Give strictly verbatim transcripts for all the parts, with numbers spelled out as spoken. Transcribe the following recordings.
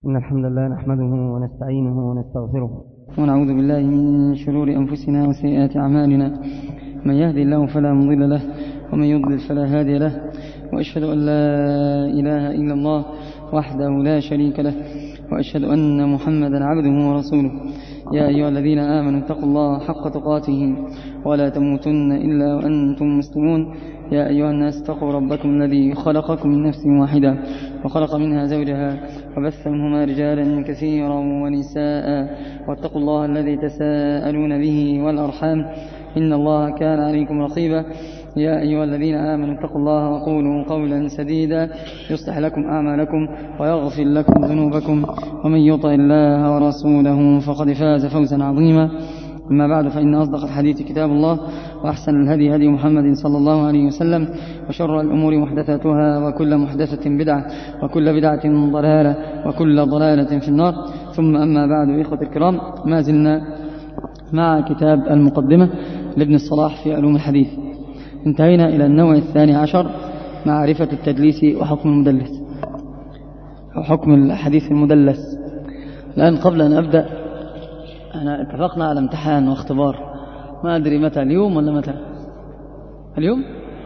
إن الحمد لله نحمده ونستعينه ونستغفره ونعوذ بالله من شرور أنفسنا وسيئات أعمالنا. من يهدي الله فلا مضل له ومن يضلل فلا هادي له، وأشهد أن لا إله إلا الله وحده لا شريك له، وأشهد أن محمدا عبده ورسوله. يا أيها الذين آمنوا اتقوا الله حق تقاته ولا تموتن إلا وأنتم مسلمون. يا أيها الناس اتقوا ربكم الذي خلقكم من نفس واحدة وخلق منها زوجها وبث منهما رجالا كثيرا ونساء، واتقوا الله الذي تساءلون به والأرحام إن الله كان عليكم رقيبا. يا أيها الذين آمنوا اتقوا الله وقولوا قولا سديدا يصلح لكم أعمالكم ويغفر لكم ذنوبكم، ومن يطع الله ورسوله فقد فاز فوزا عظيما. أما بعد، فإن أصدق الحديث كتاب الله، وأحسن الهدي هدي محمد صلى الله عليه وسلم، وشر الأمور محدثاتها، وكل محدثة بدعة، وكل بدعة ضلالة، وكل ضلالة في النار. ثم أما بعد، إخوة الكرام، ما زلنا مع كتاب المقدمة لابن الصلاح في علوم الحديث. انتهينا إلى النوع الثاني عشر، معرفة التدليس وحكم المدلس أو حكم الحديث المدلس. الآن قبل أن أبدأ، احنا اتفقنا على امتحان واختبار، ما أدري متى، اليوم ولا متى؟ اليوم؟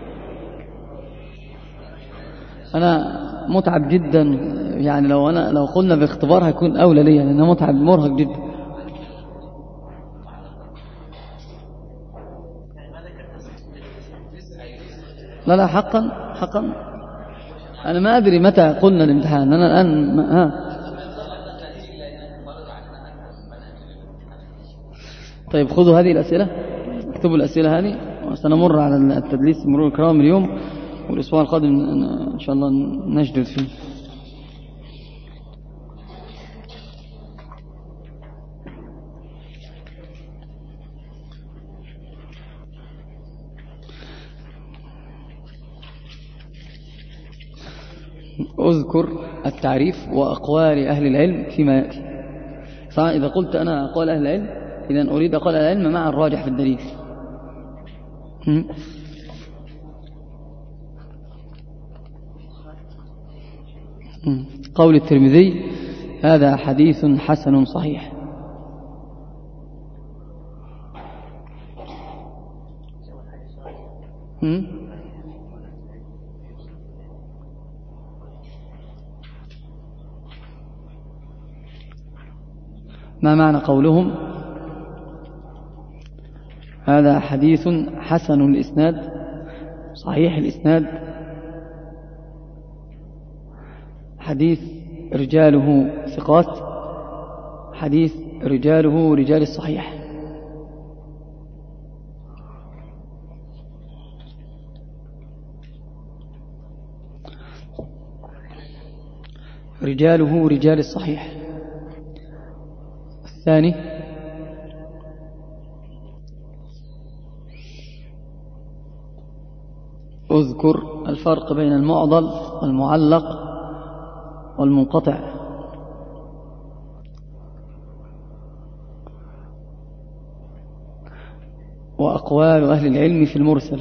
أنا متعب جدا، يعني لو أنا لو قلنا باختبار هيكون أولى لي، لأنه متعب مرهق جدا. لا لا حقا حقا أنا ما أدري متى قلنا الامتحان. أنا الآن ها طيب، خذوا هذه الأسئلة، اكتبوا الأسئلة هذه، وسنمر على التدليس مرور الكرام اليوم، والأسبوع القادم إن شاء الله نجدد فيه. أذكر التعريف وأقوال أهل العلم فيما يأتي. صح، إذا قلت أنا أقوال أهل العلم، إذن أريد أقوال أهل العلم مع الراجح في الدليل. قول الترمذي: هذا حديث حسن صحيح. ما معنى قولهم هذا حديث حسن الإسناد صحيح الإسناد؟ حديث رجاله ثقات، حديث رجاله رجال الصحيح. رجاله رجال الصحيح. الثاني: اذكر الفرق بين المعضل والمعلق والمنقطع. وأقوال أهل العلم في المرسل.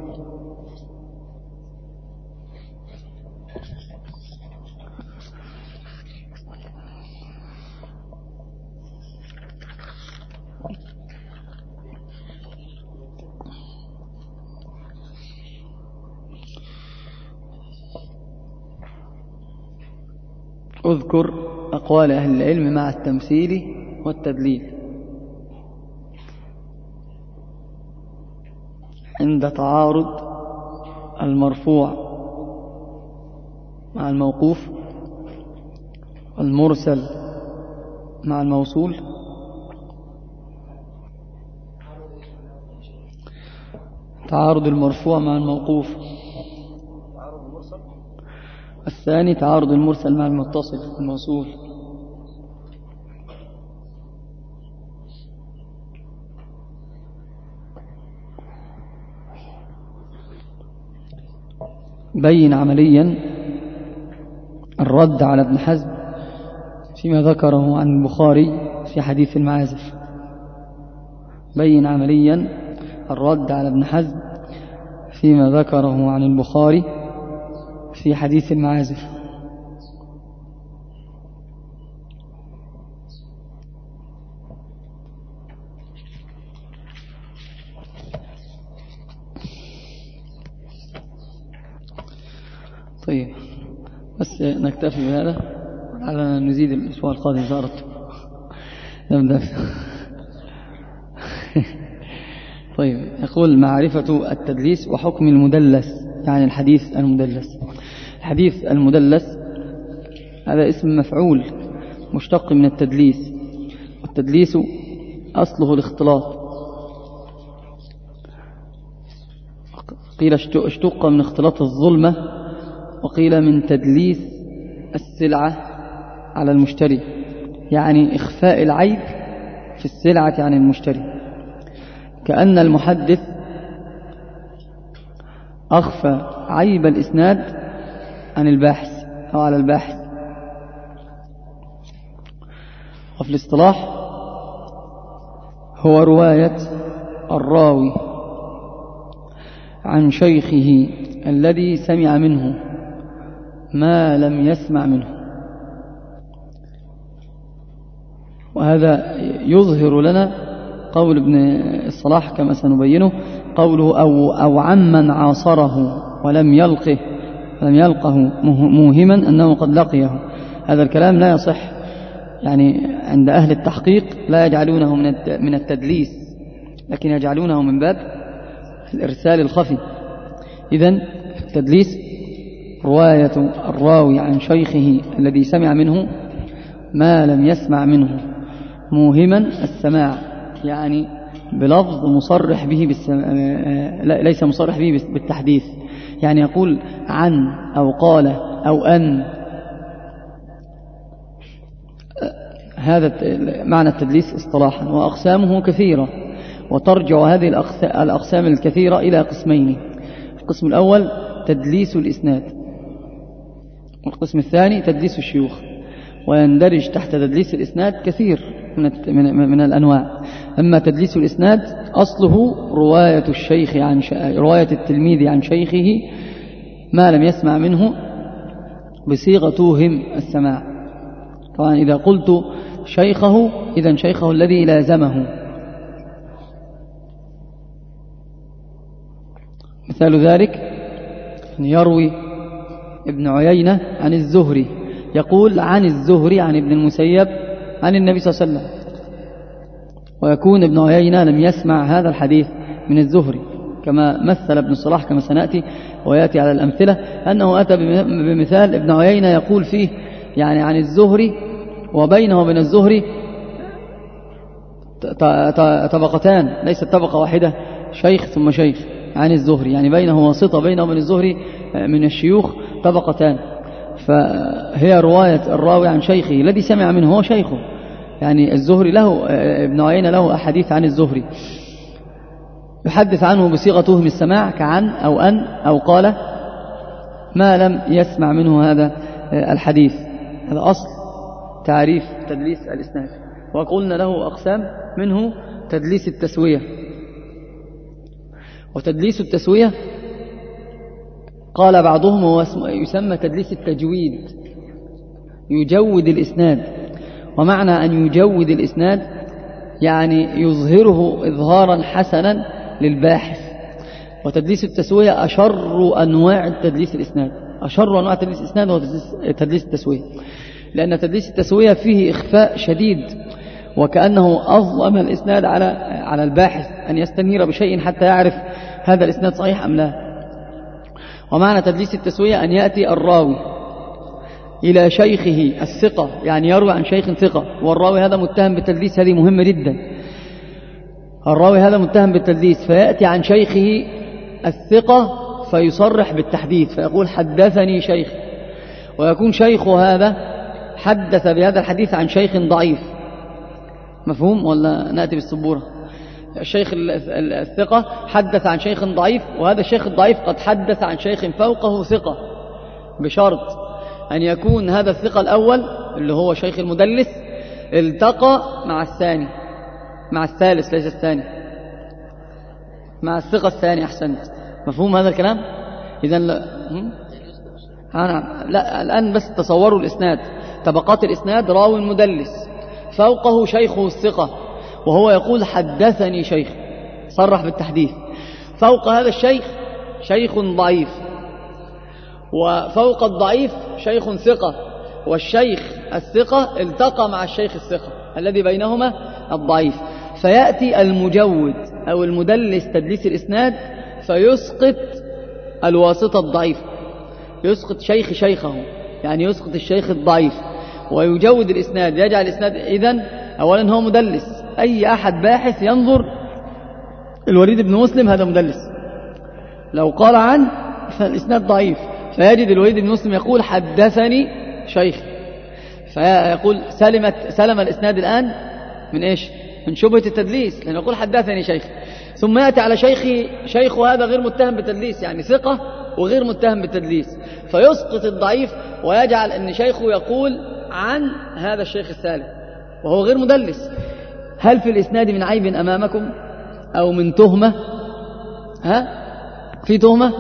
اذكر أقوال أهل العلم مع التمثيل والتدليل عند تعارض المرفوع مع الموقوف، والمرسل مع الموصول، تعارض المرفوع مع الموقوف. الثاني تعارض المرسل مع المتصل الموصول. بين عمليا الرد على ابن حزم فيما ذكره عن البخاري في حديث المعازف. بين عمليا الرد على ابن حزم فيما ذكره عن البخاري في حديث المعازف. بس نكتفي بهذا على نزيد الأسبوع القادم إذا أردت. نبدأ. طيب، يقول معرفة التدليس وحكم المدلس، يعني الحديث المدلس. الحديث المدلس هذا اسم مفعول مشتق من التدليس، والتدليس أصله الاختلاط. قيل اشتق من اختلاط الظلمة، وقيل من تدليس السلعة على المشتري، يعني إخفاء العيب في السلعة عن المشتري، كأن المحدث أخفى عيب الإسناد عن الباحث أو على الباحث. وفي الاصطلاح هو رواية الراوي عن شيخه الذي سمع منه ما لم يسمع منه، وهذا يظهر لنا قول ابن الصلاح كما سنبينه، قوله أو, أو عمن عاصره ولم يلقه لم يلقه موهما أنه قد لقيه. هذا الكلام لا يصح، يعني عند أهل التحقيق لا يجعلونه من التدليس، لكن يجعلونه من باب الإرسال الخفي. إذن التدليس رواية الراوي عن شيخه الذي سمع منه ما لم يسمع منه موهما السماع، يعني بلفظ مصرح به بالسماع، ليس مصرح به بالتحديث، يعني يقول عن أو قال أو أن. هذا معنى التدليس اصطلاحا، وأقسامه كثيرة، وترجع هذه الأقسام الكثيرة إلى قسمين. القسم الأول تدليس الإسناد، والقسم الثاني تدليس الشيوخ. ويندرج تحت تدليس الإسناد كثير من, من الأنواع. أما تدليس الإسناد أصله رواية الشيخ عن ش... رواية التلميذ عن شيخه ما لم يسمع منه بصيغة توهم السماع. طبعا إذا قلت شيخه، إذن شيخه الذي لازمه. مثال ذلك يروي ابن عيينة عن الزهري، يقول عن الزهري عن ابن المسيب عن النبي صلى الله عليه وسلم، ويكون ابن عيينة لم يسمع هذا الحديث من الزهري، كما مثل ابن الصلاح كما سنأتي ويأتي على الأمثلة، أنه أتى بمثال ابن عيينة يقول فيه يعني عن الزهري، وبينه وبين الزهري طبقتان ليست طبقة واحدة، شيخ ثم شيخ عن الزهري، يعني بينه واسطة بينه وبين الزهري من الشيوخ طبقتان. فهي رواية الراوي عن شيخه الذي سمع منه هو شيخه، يعني الزهري له ابن عيينة له أحاديث عن الزهري يحدث عنه بصيغة توهم السماع كعن أو أن أو قال ما لم يسمع منه هذا الحديث. هذا أصل تعريف تدليس الإسناد. وقلنا له أقسام، منه تدليس التسوية. وتدليس التسوية قال بعضهم هو يسمى تدليس التجويد، يجود الإسناد. ومعنى أن يجود الإسناد يعني يظهره إظهارا حسنا للباحث. وتدليس التسوية أشر أنواع تدليس الإسناد، أشر أنواع تدليس الإسناد هو تدليس التسوية، لأن تدليس التسوية فيه إخفاء شديد، وكأنه أظلم الإسناد على على الباحث أن يستنير بشيء حتى يعرف هذا الإسناد صحيح أم لا. ومعنى تدليس التسوية أن يأتي الراوي إلى شيخه الثقة، يعني يروي عن شيخ ثقة، والراوي هذا متهم بالتدليس، هذه مهمة جدا. الراوي هذا متهم بالتدليس، فيأتي عن شيخه الثقة فيصرح بالتحديث، فيقول حدثني شيخ، ويكون شيخه هذا حدث بهذا الحديث عن شيخ ضعيف. مفهوم ولا نأتي بالسبورة؟ الشيخ الثقة حدث عن شيخ ضعيف، وهذا الشيخ الضعيف قد حدث عن شيخ فوقه ثقة، بشرط أن يكون هذا الثقة الأول اللي هو شيخ المدلس التقى مع الثاني، مع الثالث ليس الثاني، مع الثقة الثاني. أحسنت، مفهوم هذا الكلام؟ إذن لا, أنا لا الآن بس تصوروا الإسناد، طبقات الإسناد: راوي مدلس فوقه شيخه الثقة، وهو يقول حدثني شيخ، صرح بالتحديث. فوق هذا الشيخ شيخ ضعيف، وفوق الضعيف شيخ ثقة، والشيخ الثقة التقى مع الشيخ الثقة الذي بينهما الضعيف، فيأتي المجود أو المدلس تدليس الإسناد فيسقط الواسطة الضعيف، يسقط شيخ شيخه، يعني يسقط الشيخ الضعيف ويجود الإسناد، يجعل الإسناد إذن أولا هو مدلس. أي أحد باحث ينظر الوليد بن مسلم هذا مدلس، لو قال عنه فالإسناد ضعيف، فيجد الوليد بن مسلم يقول حدثني شيخ، فيقول سلمت سلم الإسناد الآن من إيش؟ من شبهة التدليس، لأنه يقول حدثني شيخ، ثم يأتي على شيخي شيخ هذا غير متهم بالتدليس، يعني ثقة وغير متهم بالتدليس، فيسقط الضعيف ويجعل أن شيخه يقول عن هذا الشيخ الثالث وهو غير مدلس. هل في الإسناد من عيب أمامكم أو من تهمة؟ ها؟ في تهمة؟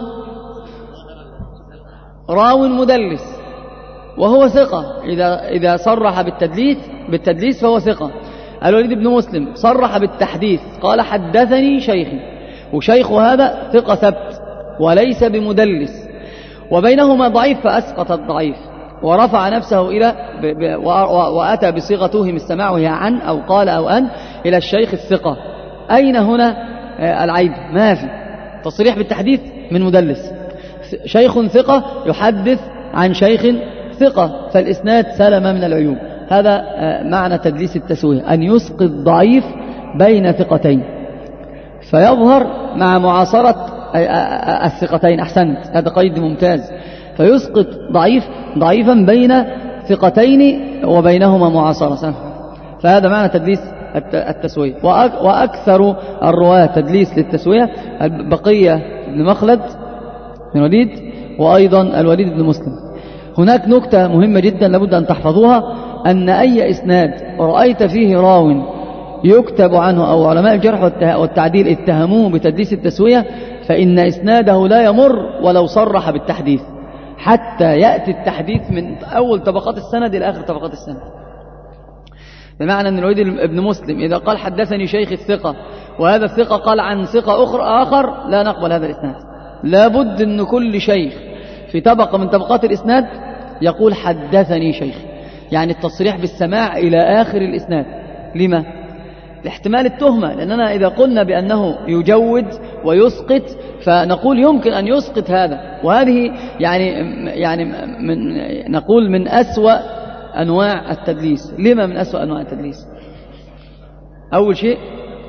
راو مدلس وهو ثقة، إذا إذا صرح بالتدليس بالتدليس فهو ثقة. الوليد بن مسلم صرح بالتحديث قال حدثني شيخي، وشيخ هذا ثقة ثبت وليس بمدلس، وبينهما ضعيف فأسقط الضعيف ورفع نفسه إلى ب ب وأتى بصيغة توهم السماع وهي عن أو قال أو أن إلى الشيخ الثقة. أين هنا العيب؟ ما في تصريح بالتحديث من مدلس، شيخ ثقة يحدث عن شيخ ثقة، فالإسناد سلم من العيوب. هذا معنى تدليس التسوية، أن يسقط ضعيف بين ثقتين فيظهر مع معاصرة الثقتين. أحسنت، هذا قيد ممتاز، فيسقط ضعيف ضعيفا بين ثقتين وبينهما معاصرة، فهذا معنى تدليس التسوية. وأكثر الرواة تدليس للتسوية بقية بن مخلد بن وليد وأيضا الوليد بن مسلم. هناك نكتة مهمة جدا لابد أن تحفظوها، أن أي إسناد رأيت فيه راو يكتب عنه أو علماء الجرح والتعديل اتهموه بتدليس التسوية فإن إسناده لا يمر ولو صرح بالتحديث، حتى يأتي التحديث من أول طبقات السند إلى آخر طبقات السند. بمعنى أن الوليد بن مسلم إذا قال حدثني شيخ الثقة وهذا الثقة قال عن ثقة أخر آخر لا نقبل هذا الإسناد، لابد أن كل شيخ في طبقة من طبقات الإسناد يقول حدثني شيخ، يعني التصريح بالسماع إلى آخر الإسناد. لما؟ لاحتمال التهمة، لأننا إذا قلنا بأنه يجود ويسقط فنقول يمكن أن يسقط هذا، وهذه يعني يعني من نقول من أسوأ أنواع التدليس. لما من أسوأ أنواع التدليس؟ أول شيء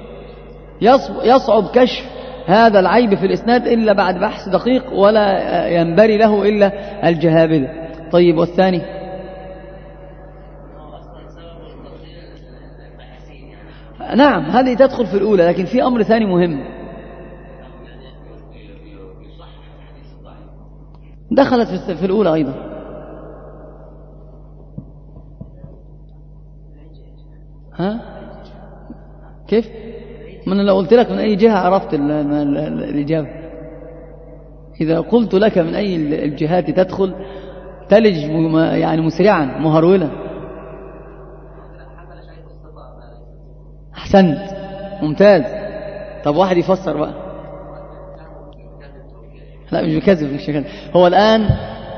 يصعب كشف هذا العيب في الإسناد إلا بعد بحث دقيق ولا ينبري له إلا الجهابذة. طيب، والثاني؟ نعم، هذه تدخل في الأولى، لكن في أمر ثاني مهم دخلت في الأولى أيضا. ها؟ كيف؟ من لو قلت لك من أي جهة عرفت الإجابة. إذا قلت لك من أي الجهات تدخل تلج يعني مسرعا مهرولا. أحسنت، ممتاز. طب واحد يفسر بقى. لا مش بكذب، مش بكذب. هو الآن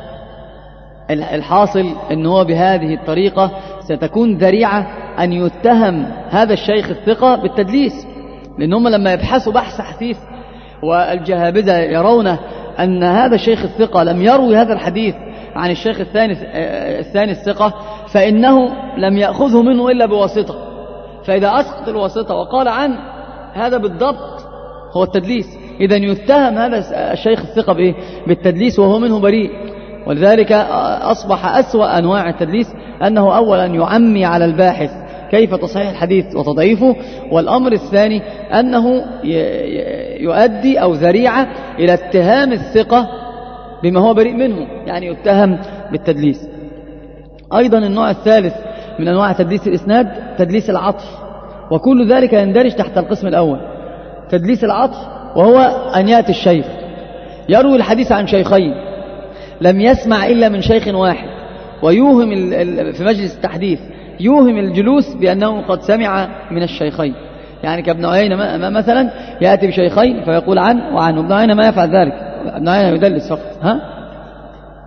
الحاصل أنه هو بهذه الطريقة ستكون ذريعة أن يتهم هذا الشيخ الثقة بالتدليس، لأنهم لما يبحثوا بحث حثيث والجهابذة يرون أن هذا الشيخ الثقة لم يروي هذا الحديث عن الشيخ الثاني الثاني الثقة فإنه لم يأخذه منه إلا بواسطة، فإذا أسقط الواسطة وقال عن هذا بالضبط هو التدليس، إذا يتهم هذا الشيخ الثقة بإيه؟ بالتدليس وهو منه بريء. ولذلك أصبح أسوأ أنواع التدليس أنه أولا يعمي على الباحث كيف تصحيح الحديث وتضعيفه، والأمر الثاني أنه يؤدي أو ذريعة إلى اتهام الثقة بما هو بريء منه، يعني يتهم بالتدليس. أيضا النوع الثالث من أنواع تدليس الإسناد تدليس العطف، وكل ذلك يندرج تحت القسم الأول. تدليس العطف وهو أن يأتي الشيخ يروي الحديث عن شيخين لم يسمع إلا من شيخ واحد، ويوهم في مجلس التحديث يوهم الجلوس بأنه قد سمع من الشيخين، يعني كابن عيينة مثلا يأتي بشيخين فيقول عن وعن. ابن عيينة ما يفعل ذلك، ابن عيينة يدلس فقط. ها؟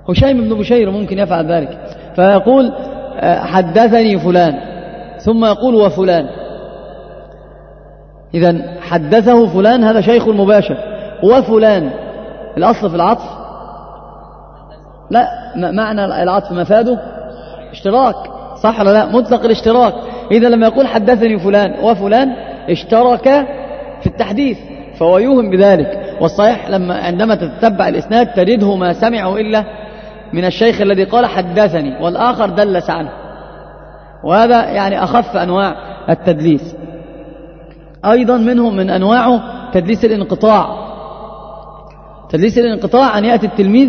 هشيم بن بشير ممكن يفعل ذلك، فيقول حدثني فلان ثم يقول وفلان. إذن حدثه فلان هذا شيخ المباشر، وفلان الأصل في العطف لا معنى العطف مفاده اشتراك، صح ولا لا؟ مطلق الاشتراك. إذا لما يقول حدثني فلان وفلان اشترك في التحديث، فهو يوهم بذلك. والصحيح لما عندما تتبع الإسناد تجده ما سمعه إلا من الشيخ الذي قال حدثني والآخر دلس عنه، وهذا يعني أخف أنواع التدليس. أيضا منهم من أنواعه تدليس الانقطاع. تدليس الانقطاع أن يأتي التلميذ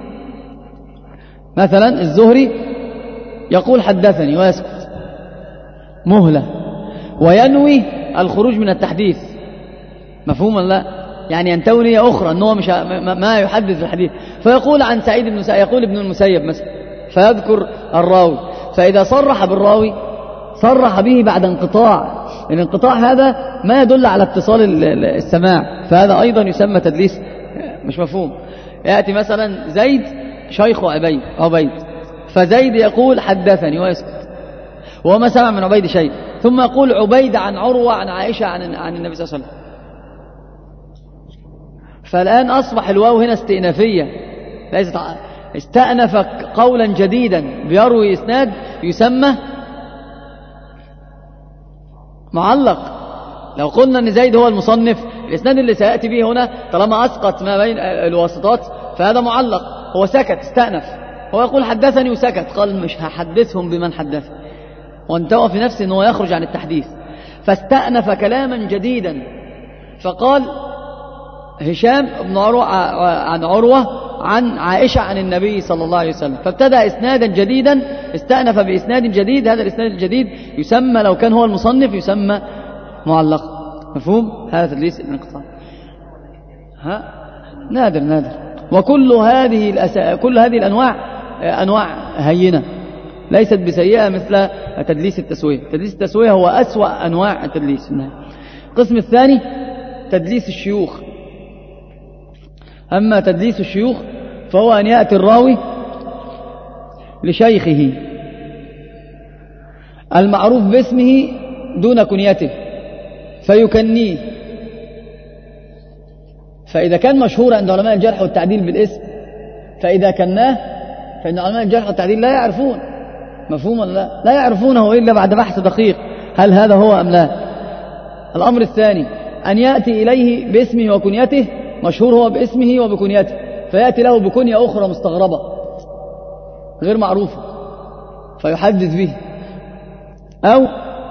مثلا الزهري يقول حدثني ويسكت مهلة وينوي الخروج من التحديث، مفهوم لا؟ يعني ينتوي نية أخرى أنه مش ما يحدث الحديث، فيقول عن سعيد بن مسيب، يقول ابن المسيب مثلا، فيذكر الراوي، فإذا صرح بالراوي صرح به بعد انقطاع. الانقطاع هذا ما يدل على اتصال السماع، فهذا أيضا يسمى تدليس مش مفهوم. يأتي مثلا زيد شيخ عبيد عبيد فزيد يقول حدثني ويسكت وهو ما سمع من عبيد شيء، ثم يقول عبيد عن عروة عن عائشة عن عن النبي صلى الله عليه وسلم. فالآن أصبح الواو هنا استئنافية، ليست استأنف قولا جديدا بيروي إسناد يسمى معلق. لو قلنا أن زيد هو المصنف، الإسناد اللي سيأتي به هنا طالما أسقط ما بين الواسطات فهذا معلق، هو سكت استأنف، هو يقول حدثني وسكت، قال مش هحدثهم بمن حدث، وانتوى في نفسه أنه يخرج عن التحديث، فاستأنف كلاما جديدا، فقال هشام بن عروة عن عروة عن عائشة عن النبي صلى الله عليه وسلم، فابتدأ إسنادا جديدا، استأنف بإسناد جديد، هذا الإسناد الجديد يسمى لو كان هو المصنف يسمى معلق، مفهوم؟ هذا تدليس الانقطاع. ها نادر نادر. وكل هذه الأس... كل هذه الأنواع أنواع هينة ليست بسيئة مثل تدليس التسوية. تدليس التسوية هو أسوأ أنواع التدليس. القسم الثاني تدليس الشيوخ. أما تدليس الشيوخ فهو أن يأتي الراوي لشيخه المعروف باسمه دون كنيته فيكنيه، فإذا كان مشهور عند علماء الجرح والتعديل بالاسم فإذا كناه فإن علماء الجرح والتعديل لا يعرفون، مفهوم ولا لا؟ لا يعرفونه إلا بعد بحث دقيق هل هذا هو أم لا. الأمر الثاني أن يأتي إليه باسمه وكنيته، مشهور هو باسمه وبكنيته، فيأتي له بكنية أخرى مستغربة غير معروفة فيحدث به، أو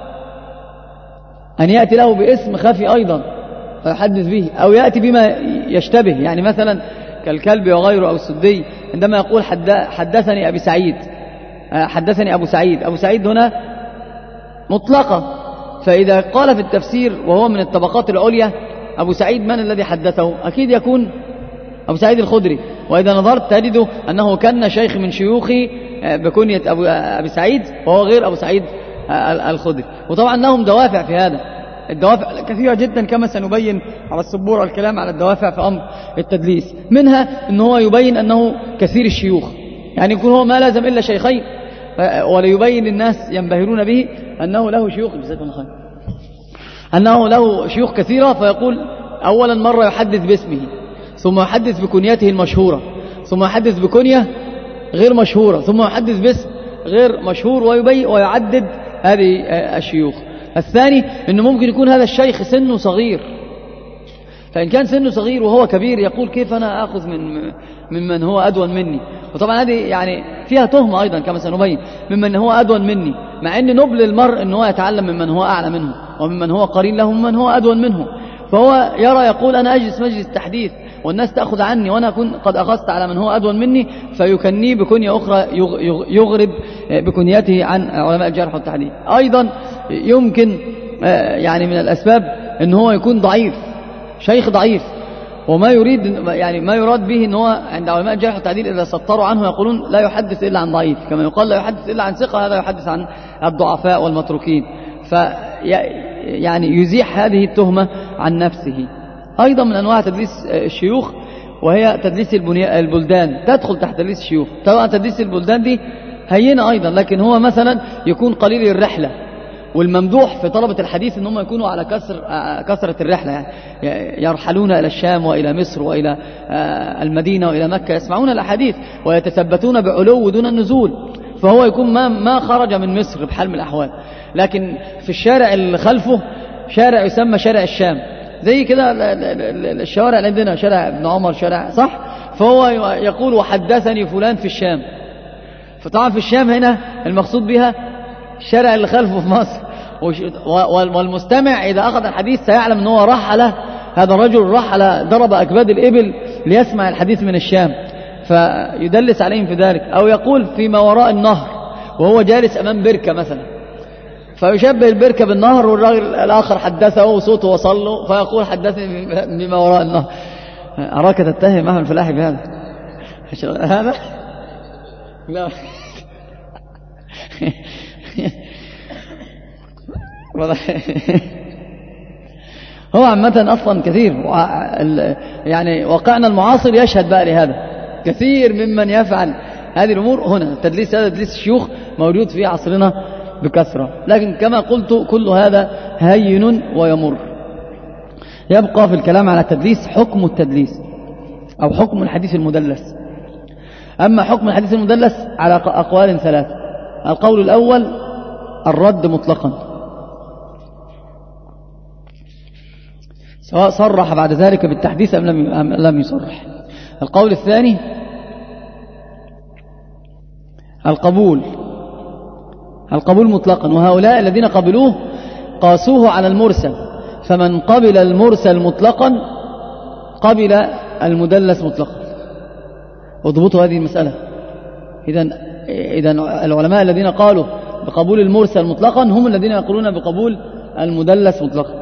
أن يأتي له باسم خفي أيضا فيحدث به، أو يأتي بما يشتبه، يعني مثلا كالكلب وغيره أو السدي عندما يقول حدثني أبي سعيد، حدثني أبو سعيد، أبو سعيد هنا مطلقة، فإذا قال في التفسير وهو من الطبقات العليا أبو سعيد من الذي حدثه؟ أكيد يكون أبو سعيد الخدري، وإذا نظرت تجد أنه كان شيخ من شيوخي بكنية أبو أبي سعيد وهو غير أبو سعيد الخدري. وطبعا لهم دوافع في هذا، الدوافع كثيرة جدا كما سنبين على السبورة والكلام على الدوافع في أمر التدليس، منها أنه هو يبين أنه كثير الشيوخ، يعني يكون هو ما لازم إلا شيخين، وليبين للناس ينبهرون به أنه له شيوخ أنه له شيوخ كثيرة، فيقول أولا مرة يحدث باسمه، ثم يحدث بكنيته المشهورة، ثم يحدث بكنية غير مشهورة، ثم يحدث باسم غير مشهور، ويبين ويعدد هذه الشيوخ. الثاني أنه ممكن يكون هذا الشيخ سنه صغير، فإن كان سنه صغير وهو كبير يقول كيف أنا أخذ من ممن هو أدون مني، وطبعا هذه يعني فيها تهمة أيضا كما سنبين، ممن هو أدون مني، مع أن نبل المرء أنه يتعلم ممن هو أعلى منه وممن هو قرين له وممن هو أدون منه، فهو يرى يقول أنا أجلس مجلس تحديث والناس تأخذ عني وأنا أكون قد أخذت على من هو أدون مني، فيكنيه بكنية أخرى يغرب بكنيته عن علماء الجرح والتعديل. أيضا يمكن يعني من الأسباب أنه هو يكون ضعيف، شيخ ضعيف، وما يريد يعني ما يراد به أنه هو عند علماء الجرح والتعديل إذا سطروا عنه يقولون لا يحدث إلا عن ضعيف، كما يقال لا يحدث إلا عن ثقة، هذا يحدث عن الضعفاء والمتروكين، يعني يزيح هذه التهمة عن نفسه. أيضا من أنواع تدليس الشيوخ وهي تدليس البلدان، تدخل تحت تدليس الشيوخ. طبعا تدليس البلدان دي هينة أيضا، لكن هو مثلا يكون قليل الرحلة، والممدوح في طلبة الحديث أنهم يكونوا على كسر كثرة الرحلة، يعني يرحلون إلى الشام وإلى مصر وإلى المدينة وإلى مكة، يسمعون الأحاديث ويتثبتون بعلو دون النزول، فهو يكون ما ما خرج من مصر بحال من الأحوال. لكن في الشارع اللي خلفه شارع يسمى شارع الشام، زي كده الشوارع اللي عندنا، شارع ابن عمر، شارع صح، فهو يقول وحدثني فلان في الشام. فطبعا في الشام هنا المقصود بها الشارع اللي خلفه في مصر، والمستمع إذا أخذ الحديث سيعلم أنه رحل، هذا الرجل رحل ضرب أكباد الإبل ليسمع الحديث من الشام، فيدلس عليهم في ذلك. أو يقول فيما وراء النهر وهو جالس أمام بركة مثلا، فيشبه البركة بالنهر، والراجل الآخر حدثه وصوته وصل له فيقول حدثني بما وراء النهر. أراك تتهم أحمد الفلاحي بهذا هذا لا هو عامة أصلا كثير، يعني واقعنا المعاصر يشهد بقى لهذا، كثير ممن يفعل هذه الأمور هنا. تدليس هذا تدليس الشيوخ موجود في عصرنا بكثرة، لكن كما قلت كل هذا هين ويمر. يبقى في الكلام على التدليس حكم التدليس أو حكم الحديث المدلس. أما حكم الحديث المدلس على أقوال ثلاثة. القول الأول الرد مطلقا، سواء صرح بعد ذلك بالتحديث أم لم يصرح. القول الثاني القبول، القبول مطلقا، وهؤلاء الذين قبلوه قاسوه على المرسل، فمن قبل المرسل مطلقا قبل المدلس مطلقا. واضبطوا هذه المسألة. إذن إذن العلماء الذين قالوا بقبول المرسل مطلقا هم الذين يقولون بقبول المدلس مطلقا.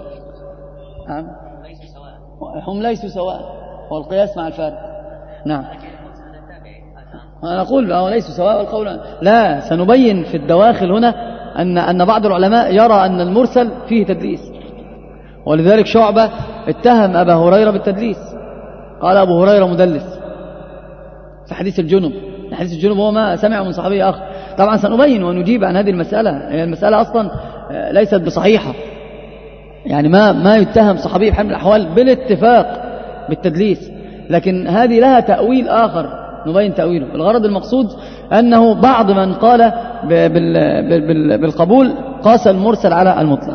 هم ليسوا سواء، والقياس مع الفارق. نعم، أنا أقول هو ليسوا سواء والقول لا. سنبين في الدواخل هنا أن أن بعض العلماء يرى أن المرسل فيه تدليس، ولذلك شعبة اتهم أبا هريرة بالتدليس، قال أبو هريرة مدلس في حديث الجنب. حديث الجنب هو ما سمع من صحابي آخر. طبعا سنبين ونجيب عن هذه المسألة، هي المسألة أصلا ليست بصحيحة، يعني ما ما يتهم صحابي بحال من الأحوال بالاتفاق بالتدليس، لكن هذه لها تأويل آخر نبين تأويله. الغرض المقصود أنه بعض من قال بالقبول قاس المرسل على المطلق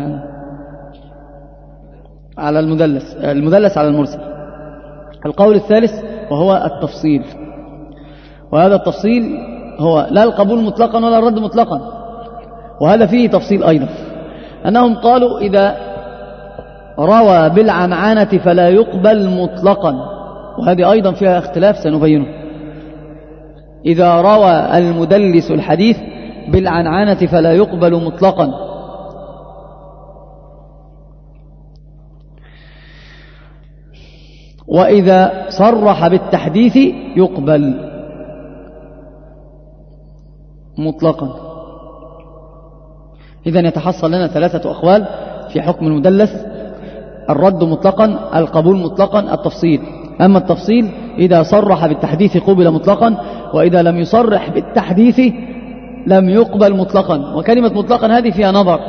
على المدلس، المدلس على المرسل. القول الثالث وهو التفصيل، وهذا التفصيل هو لا القبول مطلقا ولا الرد مطلقا، وهذا فيه تفصيل أيضا. أنهم قالوا إذا روى بالعنعنة فلا يقبل مطلقا، وهذه أيضا فيها اختلاف سنبينه. إذا روى المدلس الحديث بالعنعنة فلا يقبل مطلقا، وإذا صرح بالتحديث يقبل مطلقا. إذن يتحصل لنا ثلاثة أقوال في حكم المدلس: الرد مطلقا، القبول مطلقا، التفصيل. أما التفصيل إذا صرح بالتحديث قبل مطلقا، وإذا لم يصرح بالتحديث لم يقبل مطلقا. وكلمة مطلقا هذه فيها نظر،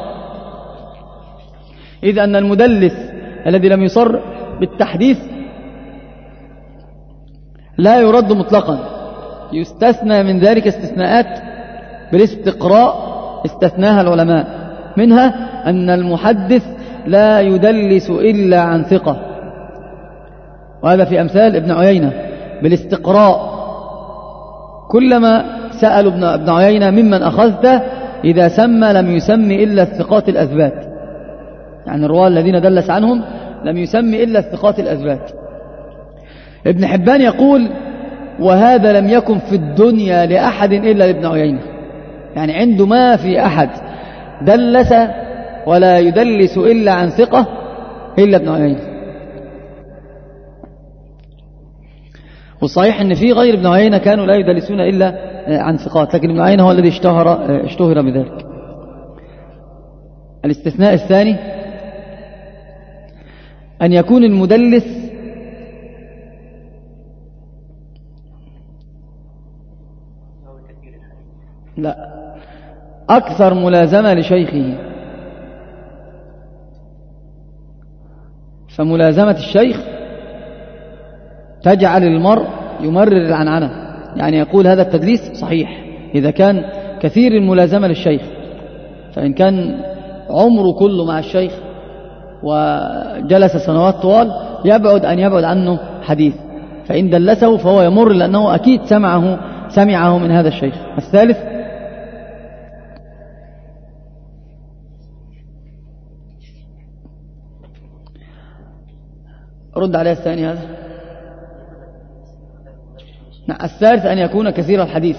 إذ أن المدلس الذي لم يصر بالتحديث لا يرد مطلقا، يستثنى من ذلك استثناءات بالاستقراء استثناها العلماء، منها أن المحدث لا يدلس إلا عن ثقة، وهذا في أمثال ابن عيينة بالاستقراء. كلما سألوا ابن عيينة ممن أخذته إذا سمى لم يسمي إلا الثقات الأثبات، يعني الرواة الذين دلس عنهم لم يسمي إلا الثقات الأثبات. ابن حبان يقول: وهذا لم يكن في الدنيا لأحد إلا لابن عيينة، يعني عنده ما في أحد دلس ولا يدلس إلا عن ثقة إلا ابن عيينة. والصحيح أن في غير ابن عيينة كانوا لا يدلسون إلا عن ثقات، لكن ابن عيينة هو الذي اشتهر, اشتهر بذلك. الاستثناء الثاني أن يكون المدلس لا، أكثر ملازمة لشيخه. فملازمة الشيخ تجعل المرء يمرر العنعنة، يعني يقول هذا التدليس صحيح إذا كان كثير الملازمة للشيخ. فإن كان عمره كله مع الشيخ وجلس سنوات طوال يبعد أن يبعد عنه حديث، فإن دلسه فهو يمر لأنه أكيد سمعه سمعه من هذا الشيخ. الثالث رد عليه الثاني هذا. الثالث أن يكون كثير الحديث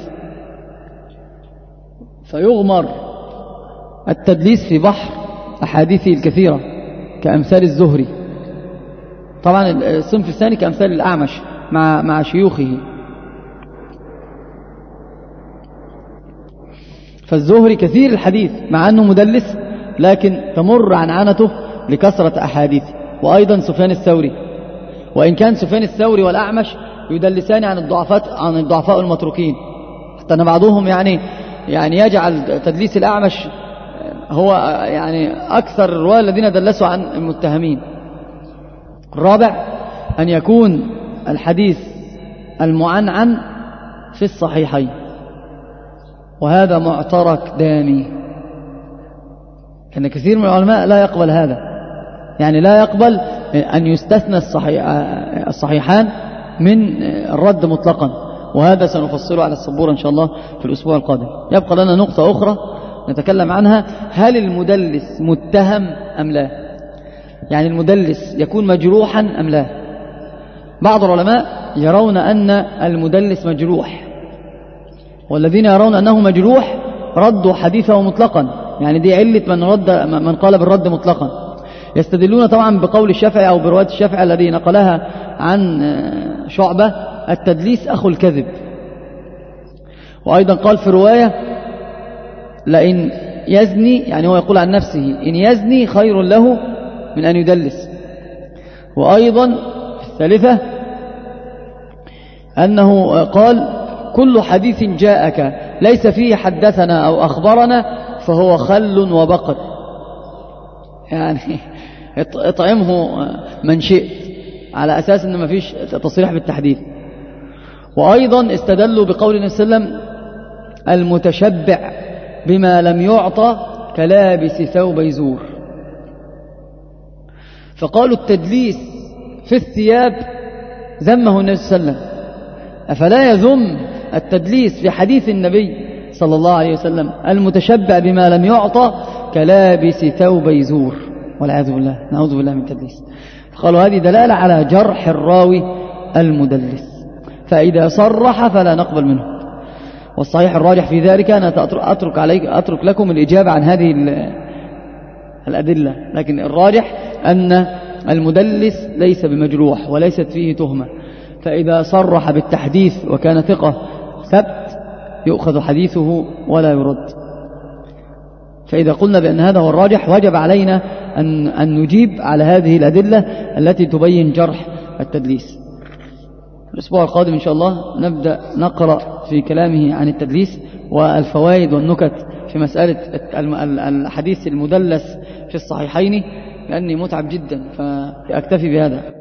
فيغمر التدليس في بحر أحاديثه الكثيرة كأمثال الزهري. طبعا الصنف الثاني كأمثال الأعمش مع مع شيوخه. فالزهري كثير الحديث مع أنه مدلس لكن تمر عنعنته لكثرة أحاديثه. وأيضا سفيان الثوري، وإن كان سفيان الثوري والأعمش يدلسان عن الضعفاء عن الضعفاء المتروكين، حتى أن بعضهم يعني يعني يجعل تدليس الأعمش هو يعني أكثر الرواة الذين دلسوا عن المتهمين. الرابع أن يكون الحديث المعنعن في الصحيحين، وهذا معترك دامي، لأن كثير من العلماء لا يقبل هذا، يعني لا يقبل أن يستثنى الصحيح الصحيحان من الرد مطلقا، وهذا سنفصله على السبورة إن شاء الله في الأسبوع القادم. يبقى لنا نقطة أخرى نتكلم عنها: هل المدلس متهم أم لا؟ يعني المدلس يكون مجروحا أم لا؟ بعض العلماء يرون أن المدلس مجروح، والذين يرون أنه مجروح ردوا حديثه مطلقا، يعني دي علة من, رد من قال بالرد مطلقا. يستدلون طبعا بقول الشافعي أو برواية الشافعي الذي نقلها عن شعبة: التدليس أخو الكذب. وأيضا قال في رواية: لئن يزني، يعني هو يقول عن نفسه إن يزني خير له من أن يدلس. وأيضا في الثالثة أنه قال: كل حديث جاءك ليس فيه حدثنا أو أخبرنا فهو خل وبقر، يعني اطعمه من شئت، على أساس أنه ما فيش تصريح بالتحديث. وأيضا استدلوا بقول النبي صلى الله عليه وسلم: المتشبع بما لم يعطى كلابس ثوب يزور. فقالوا التدليس في الثياب ذمه النبي صلى الله عليه وسلم، أفلا يذم التدليس في حديث النبي صلى الله عليه وسلم: المتشبع بما لم يعطى كلابس ثوب يزور، والعياذ بالله، نعوذ بالله من التدليس. فقالوا هذه دلالة على جرح الراوي المدلس، فإذا صرح فلا نقبل منه. والصحيح الراجح في ذلك أنا أترك, عليك أترك لكم الإجابة عن هذه الأدلة، لكن الراجح أن المدلس ليس بمجروح وليست فيه تهمة، فإذا صرح بالتحديث وكان ثقة ثبت يؤخذ حديثه ولا يرد. فإذا قلنا بأن هذا هو الراجح وجب علينا أن, أن نجيب على هذه الأدلة التي تبين جرح التدليس. الأسبوع القادم إن شاء الله نبدأ نقرأ في كلامه عن التدليس والفوائد والنكت في مسألة الحديث المدلس في الصحيحين، لأني متعب جدا فأكتفي بهذا.